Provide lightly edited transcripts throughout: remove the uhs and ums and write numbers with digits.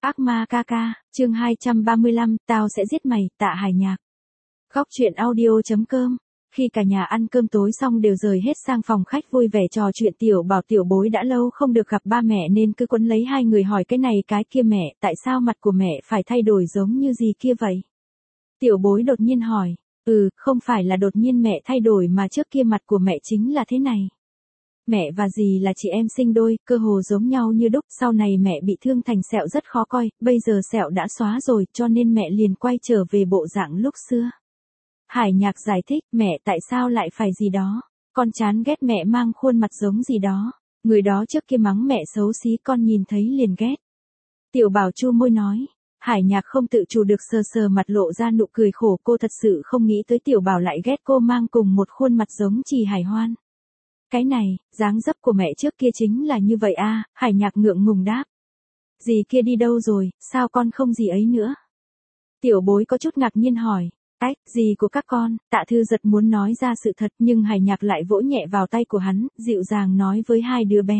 Ác ma ca ca, chương 235, tao sẽ giết mày, Tạ Hải Nhạc. Góc truyện audio.com. Khi cả nhà ăn cơm tối xong đều rời hết sang phòng khách vui vẻ trò chuyện, Tiểu Bảo Tiểu Bối đã lâu không được gặp ba mẹ nên cứ quấn lấy hai người hỏi cái này cái kia. Mẹ, tại sao mặt của mẹ phải thay đổi giống như gì kia vậy? Tiểu Bối đột nhiên hỏi. Không phải là đột nhiên mẹ thay đổi mà trước kia mặt của mẹ chính là thế này. Mẹ và dì là chị em sinh đôi, cơ hồ giống nhau như đúc, sau này mẹ bị thương thành sẹo rất khó coi, bây giờ sẹo đã xóa rồi, cho nên mẹ liền quay trở về bộ dạng lúc xưa. Hải Nhạc giải thích, mẹ tại sao lại phải gì đó, con chán ghét mẹ mang khuôn mặt giống gì đó, người đó trước kia mắng mẹ xấu xí con nhìn thấy liền ghét. Tiểu Bảo chu môi nói. Hải Nhạc không tự chủ được sờ sờ mặt lộ ra nụ cười khổ, cô thật sự không nghĩ tới Tiểu Bảo lại ghét cô mang cùng một khuôn mặt giống Trì Hải Hoan. Cái này, dáng dấp của mẹ trước kia chính là như vậy à? Hải Nhạc ngượng ngùng đáp. Dì kia đi đâu rồi, sao con không gì ấy nữa? Tiểu Bối có chút ngạc nhiên hỏi. Dì của các con, Tạ Thư Giật muốn nói ra sự thật nhưng Hải Nhạc lại vỗ nhẹ vào tay của hắn, dịu dàng nói với hai đứa bé.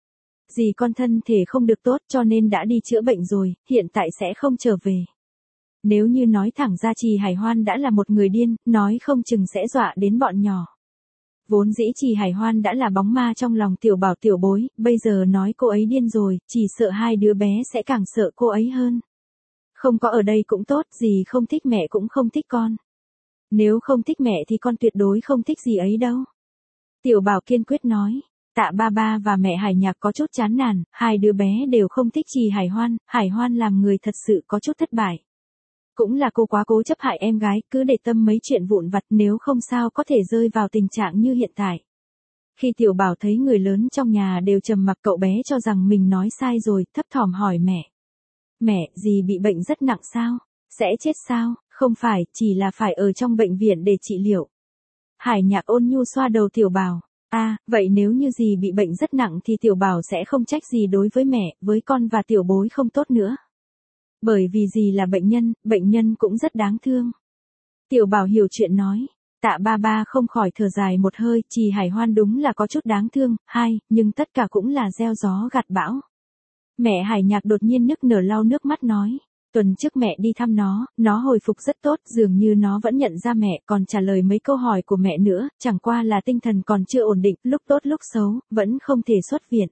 Dì con thân thể không được tốt cho nên đã đi chữa bệnh rồi, hiện tại sẽ không trở về. Nếu như nói thẳng ra Trì Hải Hoan đã là một người điên, nói không chừng sẽ dọa đến bọn nhỏ. Vốn dĩ Trì Hải Hoan đã là bóng ma trong lòng Tiểu Bảo Tiểu Bối, bây giờ nói cô ấy điên rồi, chỉ sợ hai đứa bé sẽ càng sợ cô ấy hơn. Không có ở đây cũng tốt, dì không thích mẹ cũng không thích con. Nếu không thích mẹ thì con tuyệt đối không thích dì ấy đâu. Tiểu Bảo kiên quyết nói. Tạ ba ba và mẹ Hải Nhạc có chút chán nản, hai đứa bé đều không thích Trì Hải Hoan làm người thật sự có chút thất bại. Cũng là cô quá cố chấp hại em gái, cứ để tâm mấy chuyện vụn vặt, nếu không sao có thể rơi vào tình trạng như hiện tại. Khi Tiểu Bảo thấy người lớn trong nhà đều trầm mặc, cậu bé cho rằng mình nói sai rồi, thấp thỏm hỏi mẹ. Mẹ, dì bị bệnh rất nặng sao? Sẽ chết sao? Không phải, chỉ là phải ở trong bệnh viện để trị liệu. Hải Nhạc ôn nhu xoa đầu Tiểu Bảo. Vậy nếu như dì bị bệnh rất nặng thì Tiểu Bảo sẽ không trách gì đối với mẹ, với con và Tiểu Bối không tốt nữa. Bởi vì dì là bệnh nhân cũng rất đáng thương. Tiểu Bảo hiểu chuyện nói. Tạ ba ba không khỏi thở dài một hơi, Trì Hải Hoan đúng là có chút đáng thương, nhưng tất cả cũng là gieo gió gặt bão. Mẹ Hải Nhạc đột nhiên nức nở lau nước mắt nói. Tuần trước mẹ đi thăm nó hồi phục rất tốt, dường như nó vẫn nhận ra mẹ, còn trả lời mấy câu hỏi của mẹ nữa, chẳng qua là tinh thần còn chưa ổn định, lúc tốt lúc xấu, vẫn không thể xuất viện.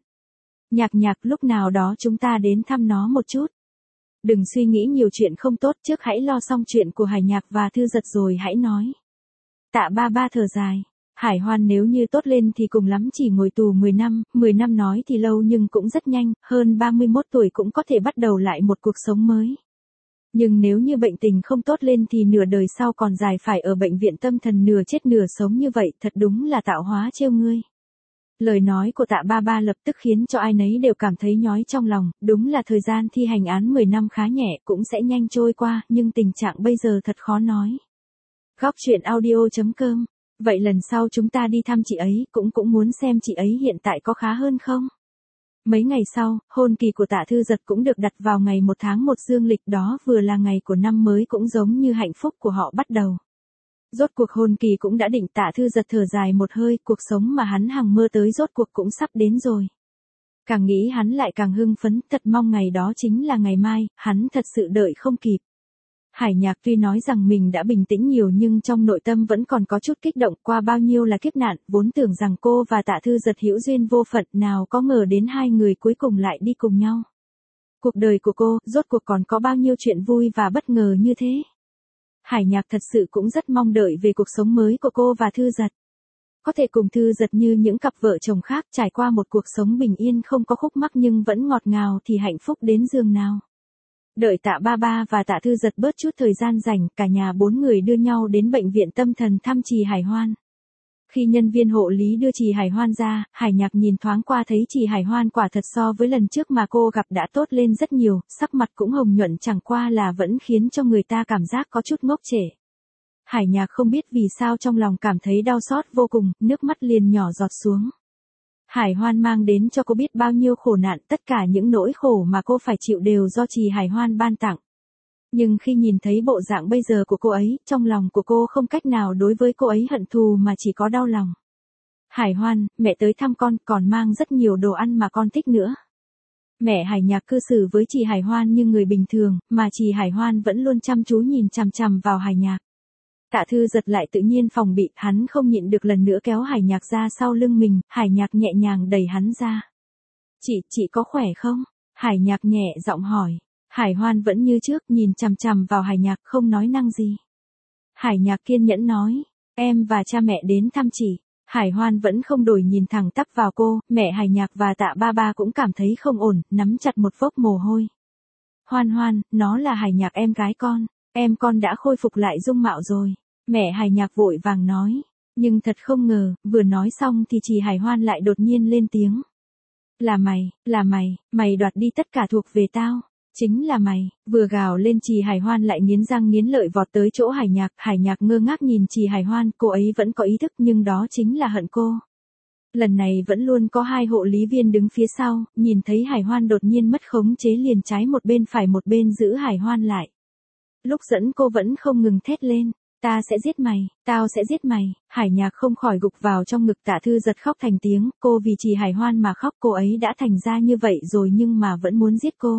Nhạc, lúc nào đó chúng ta đến thăm nó một chút. Đừng suy nghĩ nhiều chuyện không tốt, trước hãy lo xong chuyện của Hải Nhạc và Thư Giật rồi hãy nói. Tạ ba ba thở dài. Hải Hoan nếu như tốt lên thì cùng lắm chỉ ngồi tù 10 năm nói thì lâu nhưng cũng rất nhanh, hơn 31 tuổi cũng có thể bắt đầu lại một cuộc sống mới. Nhưng nếu như bệnh tình không tốt lên thì nửa đời sau còn dài phải ở bệnh viện tâm thần nửa chết nửa sống như vậy, thật đúng là tạo hóa trêu ngươi. Lời nói của Tạ ba ba lập tức khiến cho ai nấy đều cảm thấy nhói trong lòng, đúng là thời gian thi hành án 10 năm khá nhẹ, cũng sẽ nhanh trôi qua, nhưng tình trạng bây giờ thật khó nói. Góc truyện audio.com. Vậy lần sau chúng ta đi thăm chị ấy, cũng muốn xem chị ấy hiện tại có khá hơn không? Mấy ngày sau, hôn kỳ của Tạ Thư Giật cũng được đặt vào ngày 1 tháng 1 dương lịch, đó vừa là ngày của năm mới, cũng giống như hạnh phúc của họ bắt đầu. Rốt cuộc hôn kỳ cũng đã định, Tạ Thư Giật thở dài một hơi, cuộc sống mà hắn hằng mơ tới rốt cuộc cũng sắp đến rồi. Càng nghĩ hắn lại càng hưng phấn, thật mong ngày đó chính là ngày mai, hắn thật sự đợi không kịp. Hải Nhạc tuy nói rằng mình đã bình tĩnh nhiều nhưng trong nội tâm vẫn còn có chút kích động, qua bao nhiêu là kiếp nạn, vốn tưởng rằng cô và Tạ Thư Giật hữu duyên vô phận, nào có ngờ đến hai người cuối cùng lại đi cùng nhau. Cuộc đời của cô, rốt cuộc còn có bao nhiêu chuyện vui và bất ngờ như thế. Hải Nhạc thật sự cũng rất mong đợi về cuộc sống mới của cô và Thư Giật. Có thể cùng Thư Giật như những cặp vợ chồng khác trải qua một cuộc sống bình yên không có khúc mắc nhưng vẫn ngọt ngào thì hạnh phúc đến giường nào. Đợi Tạ ba ba và Tạ Thư Giật bớt chút thời gian rảnh, cả nhà 4 người đưa nhau đến bệnh viện tâm thần thăm Trì Hải Hoan. Khi nhân viên hộ lý đưa Trì Hải Hoan ra, Hải Nhạc nhìn thoáng qua thấy Trì Hải Hoan quả thật so với lần trước mà cô gặp đã tốt lên rất nhiều, sắc mặt cũng hồng nhuận, chẳng qua là vẫn khiến cho người ta cảm giác có chút ngốc trệ. Hải Nhạc không biết vì sao trong lòng cảm thấy đau xót vô cùng, nước mắt liền nhỏ giọt xuống. Hải Hoan mang đến cho cô biết bao nhiêu khổ nạn, tất cả những nỗi khổ mà cô phải chịu đều do Trì Hải Hoan ban tặng. Nhưng khi nhìn thấy bộ dạng bây giờ của cô ấy, trong lòng của cô không cách nào đối với cô ấy hận thù mà chỉ có đau lòng. Hải Hoan, mẹ tới thăm con, còn mang rất nhiều đồ ăn mà con thích nữa. Mẹ Hải Nhạc cư xử với chị Hải Hoan như người bình thường, mà chị Hải Hoan vẫn luôn chăm chú nhìn chằm chằm vào Hải Nhạc. Tạ Thư Giật lại tự nhiên phòng bị, hắn không nhịn được lần nữa kéo Hải Nhạc ra sau lưng mình, Hải Nhạc nhẹ nhàng đẩy hắn ra. Chị có khỏe không? Hải Nhạc nhẹ giọng hỏi. Hải Hoan vẫn như trước nhìn chằm chằm vào Hải Nhạc không nói năng gì. Hải Nhạc kiên nhẫn nói, em và cha mẹ đến thăm chị. Hải Hoan vẫn không đổi nhìn thẳng tắp vào cô, mẹ Hải Nhạc và Tạ Ba Ba cũng cảm thấy không ổn, nắm chặt một vốc mồ hôi. Hoan Hoan, nó là Hải Nhạc em gái con đã khôi phục lại dung mạo rồi. Mẹ Hải Nhạc vội vàng nói, nhưng thật không ngờ, vừa nói xong thì chị Hải Hoan lại đột nhiên lên tiếng. Là mày đoạt đi tất cả thuộc về tao. Chính là mày, vừa gào lên chị Hải Hoan lại nghiến răng nghiến lợi vọt tới chỗ Hải Nhạc ngơ ngác nhìn chị Hải Hoan, cô ấy vẫn có ý thức nhưng đó chính là hận cô. Lần này vẫn luôn có hai hộ lý viên đứng phía sau, nhìn thấy Hải Hoan đột nhiên mất khống chế liền trái một bên phải một bên giữ Hải Hoan lại. Lúc dẫn cô vẫn không ngừng thét lên, tao sẽ giết mày, Hải Nhạc không khỏi gục vào trong ngực Tạ Thư Giật khóc thành tiếng, cô vì chị Hải Hoan mà khóc, cô ấy đã thành ra như vậy rồi nhưng mà vẫn muốn giết cô.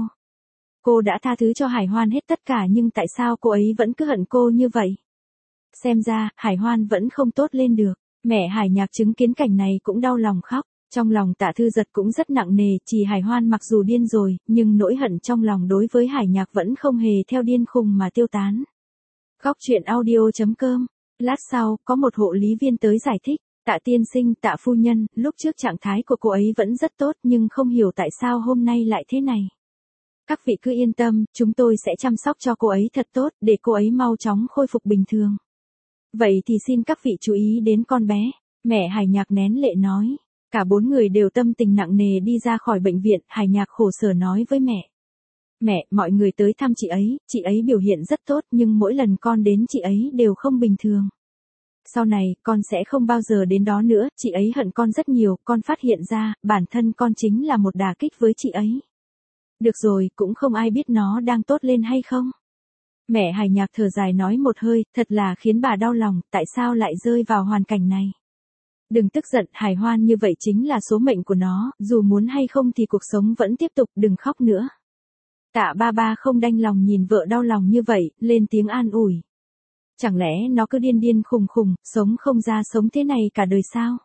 Cô đã tha thứ cho Hải Hoan hết tất cả nhưng tại sao cô ấy vẫn cứ hận cô như vậy? Xem ra, Hải Hoan vẫn không tốt lên được. Mẹ Hải Nhạc chứng kiến cảnh này cũng đau lòng khóc. Trong lòng Tạ Thư Giật cũng rất nặng nề, chị Hải Hoan mặc dù điên rồi, nhưng nỗi hận trong lòng đối với Hải Nhạc vẫn không hề theo điên khùng mà tiêu tán. Góc truyện audio.com. Lát sau, có một hộ lý viên tới giải thích. Tạ tiên sinh, Tạ phu nhân, lúc trước trạng thái của cô ấy vẫn rất tốt nhưng không hiểu tại sao hôm nay lại thế này. Các vị cứ yên tâm, chúng tôi sẽ chăm sóc cho cô ấy thật tốt, để cô ấy mau chóng khôi phục bình thường. Vậy thì xin các vị chú ý đến con bé. Mẹ Hải Nhạc nén lệ nói. Cả bốn người đều tâm tình nặng nề đi ra khỏi bệnh viện, Hải Nhạc khổ sở nói với mẹ. Mẹ, mọi người tới thăm chị ấy biểu hiện rất tốt nhưng mỗi lần con đến chị ấy đều không bình thường. Sau này, con sẽ không bao giờ đến đó nữa, chị ấy hận con rất nhiều, con phát hiện ra, bản thân con chính là một đả kích với chị ấy. Được rồi, cũng không ai biết nó đang tốt lên hay không. Mẹ Hải Nhạc thở dài nói một hơi, thật là khiến bà đau lòng, tại sao lại rơi vào hoàn cảnh này. Đừng tức giận, Hải Hoan như vậy chính là số mệnh của nó, dù muốn hay không thì cuộc sống vẫn tiếp tục, đừng khóc nữa. Tạ Ba Ba không đành lòng nhìn vợ đau lòng như vậy, lên tiếng an ủi. Chẳng lẽ nó cứ điên điên khùng khùng, sống không ra sống thế này cả đời sao?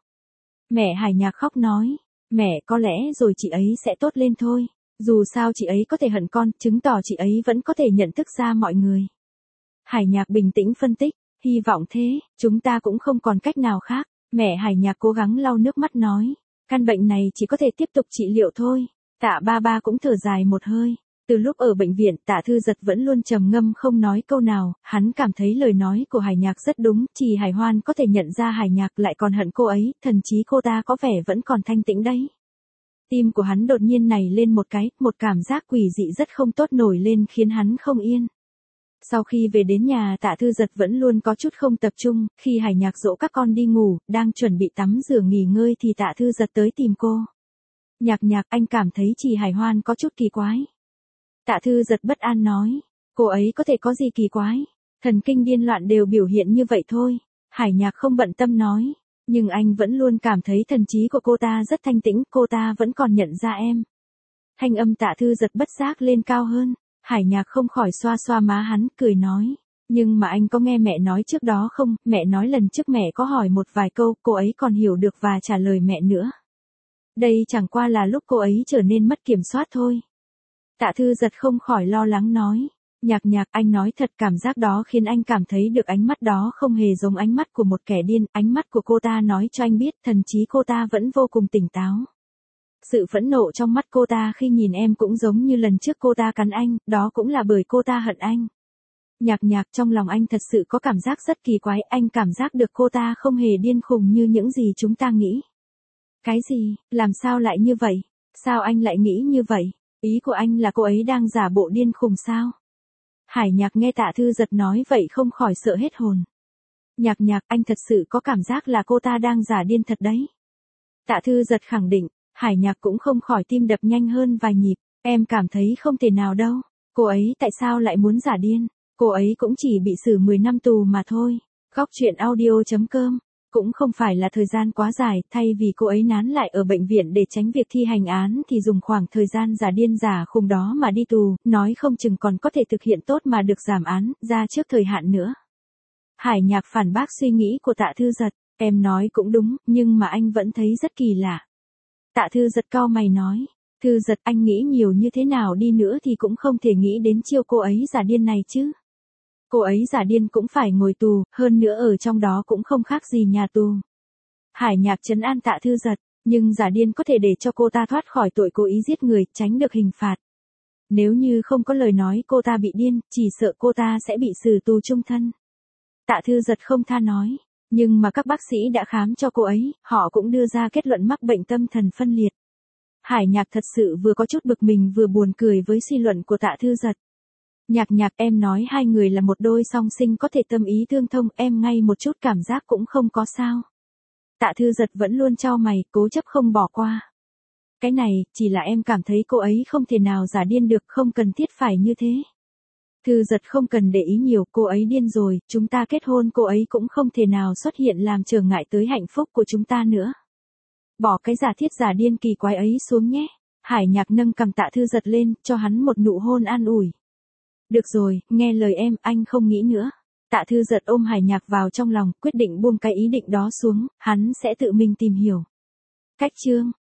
Mẹ Hải Nhạc khóc nói, mẹ có lẽ rồi chị ấy sẽ tốt lên thôi. Dù sao chị ấy có thể hận con, chứng tỏ chị ấy vẫn có thể nhận thức ra mọi người. Hải Nhạc bình tĩnh phân tích, hy vọng thế, chúng ta cũng không còn cách nào khác. Mẹ Hải Nhạc cố gắng lau nước mắt nói, căn bệnh này chỉ có thể tiếp tục trị liệu thôi. Tạ Ba Ba cũng thở dài một hơi. Từ lúc ở bệnh viện, Tạ Thư Giật vẫn luôn trầm ngâm không nói câu nào, hắn cảm thấy lời nói của Hải Nhạc rất đúng, chỉ Hải Hoan có thể nhận ra Hải Nhạc lại còn hận cô ấy, thần chí cô ta có vẻ vẫn còn thanh tĩnh đấy. Tim của hắn đột nhiên nảy lên một cái, một cảm giác quỷ dị rất không tốt nổi lên khiến hắn không yên. Sau khi về đến nhà Tạ Thư Giật vẫn luôn có chút không tập trung, khi Hải Nhạc dỗ các con đi ngủ, đang chuẩn bị tắm rửa nghỉ ngơi thì Tạ Thư Giật tới tìm cô. Nhạc, anh cảm thấy chị Hải Hoan có chút kỳ quái. Tạ Thư Giật bất an nói, cô ấy có thể có gì kỳ quái, thần kinh điên loạn đều biểu hiện như vậy thôi. Hải Nhạc không bận tâm nói, nhưng anh vẫn luôn cảm thấy thần trí của cô ta rất thanh tĩnh, cô ta vẫn còn nhận ra em. Thanh âm Tạ Thư Giật bất giác lên cao hơn, Hải Nhạc không khỏi xoa xoa má hắn, cười nói, nhưng mà anh có nghe mẹ nói trước đó không, mẹ nói lần trước mẹ có hỏi một vài câu, cô ấy còn hiểu được và trả lời mẹ nữa. Đây chẳng qua là lúc cô ấy trở nên mất kiểm soát thôi. Tạ Thư Giật không khỏi lo lắng nói, Nhạc, anh nói thật, cảm giác đó khiến anh cảm thấy được ánh mắt đó không hề giống ánh mắt của một kẻ điên, ánh mắt của cô ta nói cho anh biết thần trí cô ta vẫn vô cùng tỉnh táo. Sự phẫn nộ trong mắt cô ta khi nhìn em cũng giống như lần trước cô ta cắn anh, đó cũng là bởi cô ta hận anh. Nhạc, trong lòng anh thật sự có cảm giác rất kỳ quái, anh cảm giác được cô ta không hề điên khùng như những gì chúng ta nghĩ. Cái gì, làm sao lại như vậy? Sao anh lại nghĩ như vậy? Ý của anh là cô ấy đang giả bộ điên khùng sao? Hải Nhạc nghe Tạ Thư Giật nói vậy không khỏi sợ hết hồn. Nhạc, anh thật sự có cảm giác là cô ta đang giả điên thật đấy. Tạ Thư Giật khẳng định, Hải Nhạc cũng không khỏi tim đập nhanh hơn vài nhịp, em cảm thấy không thể nào đâu, cô ấy tại sao lại muốn giả điên, cô ấy cũng chỉ bị xử 10 năm tù mà thôi. Góc truyện audio.com Cũng không phải là thời gian quá dài, thay vì cô ấy nán lại ở bệnh viện để tránh việc thi hành án thì dùng khoảng thời gian giả điên giả khùng đó mà đi tù, nói không chừng còn có thể thực hiện tốt mà được giảm án, ra trước thời hạn nữa. Hải Nhạc phản bác suy nghĩ của Tạ Thư Giật, em nói cũng đúng, nhưng mà anh vẫn thấy rất kỳ lạ. Tạ Thư Giật cau mày nói, Thư Giật anh nghĩ nhiều như thế nào đi nữa thì cũng không thể nghĩ đến chiêu cô ấy giả điên này chứ. Cô ấy giả điên cũng phải ngồi tù, hơn nữa ở trong đó cũng không khác gì nhà tù. Hải Nhạc trấn an Tạ Thư Giật, nhưng giả điên có thể để cho cô ta thoát khỏi tội cố ý giết người, tránh được hình phạt. Nếu như không có lời nói cô ta bị điên, chỉ sợ cô ta sẽ bị xử tù chung thân. Tạ Thư Giật không tha nói, nhưng mà các bác sĩ đã khám cho cô ấy, họ cũng đưa ra kết luận mắc bệnh tâm thần phân liệt. Hải Nhạc thật sự vừa có chút bực mình vừa buồn cười với suy luận của Tạ Thư Giật. Nhạc em nói hai người là một đôi song sinh có thể tâm ý tương thông, em ngay một chút cảm giác cũng không có sao. Tạ Thư Giật vẫn luôn chau mày, cố chấp không bỏ qua. Cái này, chỉ là em cảm thấy cô ấy không thể nào giả điên được, không cần thiết phải như thế. Thư Giật không cần để ý nhiều, cô ấy điên rồi, chúng ta kết hôn cô ấy cũng không thể nào xuất hiện làm trở ngại tới hạnh phúc của chúng ta nữa. Bỏ cái giả thiết giả điên kỳ quái ấy xuống nhé. Hải Nhạc nâng cầm Tạ Thư Giật lên, cho hắn một nụ hôn an ủi. Được rồi, nghe lời em, anh không nghĩ nữa. Tạ Thư Giật ôm Hải Nhạc vào trong lòng, quyết định buông cái ý định đó xuống, hắn sẽ tự mình tìm hiểu. Cách chương